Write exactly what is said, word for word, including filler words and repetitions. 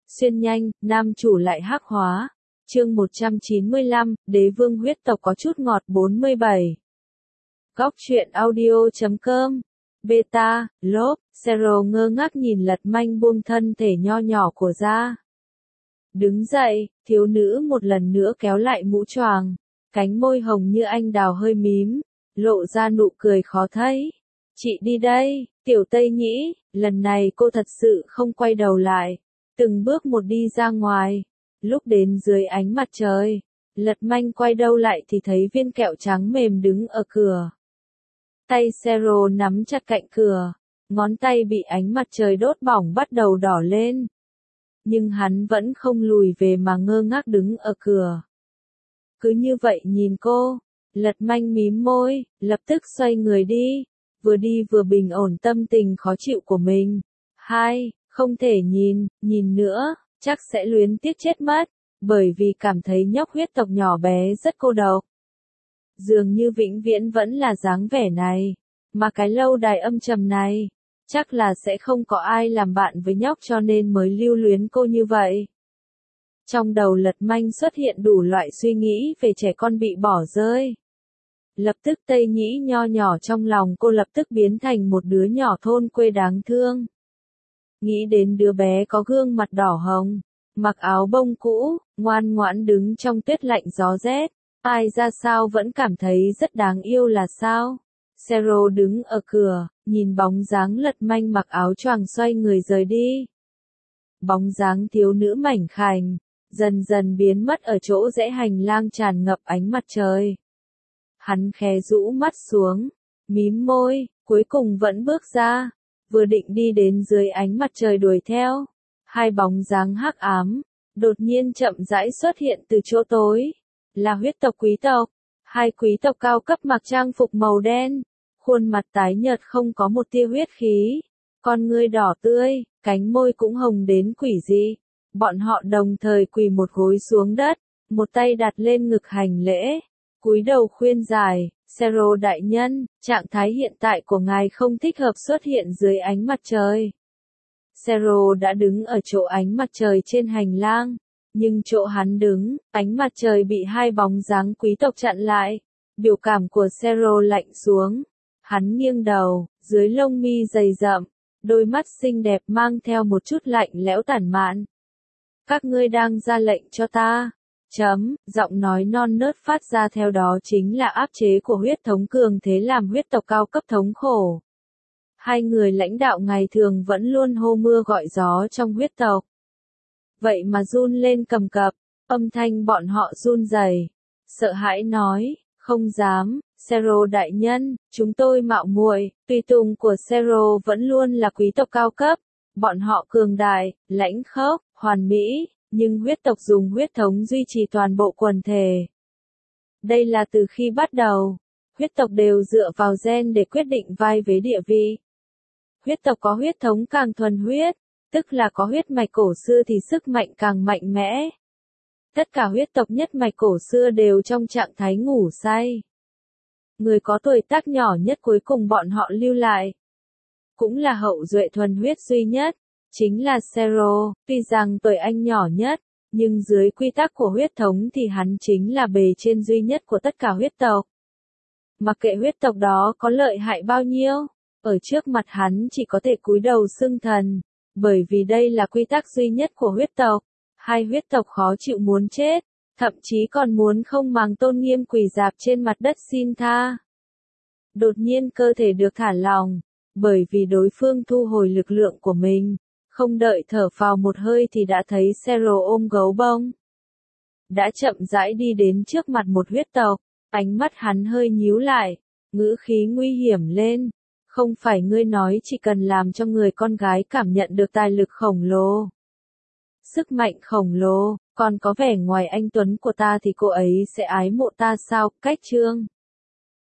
xuyên nhanh, nam chủ lại hắc hóa. Chương một trăm chín mươi lăm, Đế vương huyết tộc có chút ngọt bốn mươi bảy. Góc truyện audio chấm com. Beta, lốp, Zero ngơ ngác nhìn Lật Manh buông thân thể nho nhỏ của ra. Đứng dậy, thiếu nữ một lần nữa kéo lại mũ choàng, cánh môi hồng như anh đào hơi mím, lộ ra nụ cười khó thấy. Chị đi đây, Tiểu Tây Nhĩ, lần này cô thật sự không quay đầu lại, từng bước một đi ra ngoài. Lúc đến dưới ánh mặt trời, Lật Manh quay đầu lại thì thấy viên kẹo trắng mềm đứng ở cửa. Tay Zero nắm chặt cạnh cửa, ngón tay bị ánh mặt trời đốt bỏng bắt đầu đỏ lên. Nhưng hắn vẫn không lùi về mà ngơ ngác đứng ở cửa. Cứ như vậy nhìn cô, Lật Manh mím môi, lập tức xoay người đi, vừa đi vừa bình ổn tâm tình khó chịu của mình. Hai, không thể nhìn, nhìn nữa, chắc sẽ luyến tiếc chết mất, bởi vì cảm thấy nhóc huyết tộc nhỏ bé rất cô độc. Dường như vĩnh viễn vẫn là dáng vẻ này, mà cái lâu đài âm trầm này, chắc là sẽ không có ai làm bạn với nhóc cho nên mới lưu luyến cô như vậy. Trong đầu Lật Manh xuất hiện đủ loại suy nghĩ về trẻ con bị bỏ rơi. Lập tức Tây Nhĩ nho nhỏ trong lòng cô lập tức biến thành một đứa nhỏ thôn quê đáng thương. Nghĩ đến đứa bé có gương mặt đỏ hồng, mặc áo bông cũ, ngoan ngoãn đứng trong tuyết lạnh gió rét, ai ra sao vẫn cảm thấy rất đáng yêu là sao. Zero đứng ở cửa, nhìn bóng dáng Lật Manh mặc áo choàng xoay người rời đi. Bóng dáng thiếu nữ mảnh khảnh, dần dần biến mất ở chỗ rẽ hành lang tràn ngập ánh mặt trời. Hắn khẽ rũ mắt xuống, mím môi, cuối cùng vẫn bước ra, vừa định đi đến dưới ánh mặt trời đuổi theo. Hai bóng dáng hắc ám, đột nhiên chậm rãi xuất hiện từ chỗ tối, là huyết tộc quý tộc. Hai quý tộc cao cấp mặc trang phục màu đen, khuôn mặt tái nhợt không có một tia huyết khí, con ngươi đỏ tươi, cánh môi cũng hồng đến quỷ dị. Bọn họ đồng thời quỳ một gối xuống đất, một tay đặt lên ngực hành lễ, cúi đầu khuyên giải, Zero đại nhân, trạng thái hiện tại của ngài không thích hợp xuất hiện dưới ánh mặt trời. Zero đã đứng ở chỗ ánh mặt trời trên hành lang, nhưng chỗ hắn đứng, ánh mặt trời bị hai bóng dáng quý tộc chặn lại. Biểu cảm của Zero lạnh xuống, hắn nghiêng đầu, dưới lông mi dày rậm, đôi mắt xinh đẹp mang theo một chút lạnh lẽo tản mạn. Các ngươi đang ra lệnh cho ta. Chấm, giọng nói non nớt phát ra theo đó chính là áp chế của huyết thống cường thế làm huyết tộc cao cấp thống khổ. Hai người lãnh đạo ngày thường vẫn luôn hô mưa gọi gió trong huyết tộc. Vậy mà run lên cầm cập, âm thanh bọn họ run rẩy, sợ hãi nói, không dám, Zero đại nhân, chúng tôi mạo muội, tùy tùng của Zero vẫn luôn là quý tộc cao cấp, bọn họ cường đại, lãnh khốc, hoàn mỹ. Nhưng huyết tộc dùng huyết thống duy trì toàn bộ quần thể. Đây là từ khi bắt đầu, huyết tộc đều dựa vào gen để quyết định vai vế địa vị. Huyết tộc có huyết thống càng thuần huyết, tức là có huyết mạch cổ xưa thì sức mạnh càng mạnh mẽ. Tất cả huyết tộc nhất mạch cổ xưa đều trong trạng thái ngủ say. Người có tuổi tác nhỏ nhất cuối cùng bọn họ lưu lại, cũng là hậu duệ thuần huyết duy nhất. Chính là Zero, tuy rằng tuổi anh nhỏ nhất, nhưng dưới quy tắc của huyết thống thì hắn chính là bề trên duy nhất của tất cả huyết tộc. Mặc kệ huyết tộc đó có lợi hại bao nhiêu, ở trước mặt hắn chỉ có thể cúi đầu xưng thần, bởi vì đây là quy tắc duy nhất của huyết tộc. Hai huyết tộc khó chịu muốn chết, thậm chí còn muốn không màng tôn nghiêm quỳ rạp trên mặt đất xin tha. Đột nhiên cơ thể được thả lỏng, bởi vì đối phương thu hồi lực lượng của mình. Không đợi thở phào một hơi thì đã thấy Zero ôm gấu bông. Đã chậm rãi đi đến trước mặt một huyết tộc, ánh mắt hắn hơi nhíu lại, ngữ khí nguy hiểm lên. Không phải ngươi nói chỉ cần làm cho người con gái cảm nhận được tài lực khổng lồ, sức mạnh khổng lồ, còn có vẻ ngoài anh tuấn của ta thì cô ấy sẽ ái mộ ta sao? Cách chương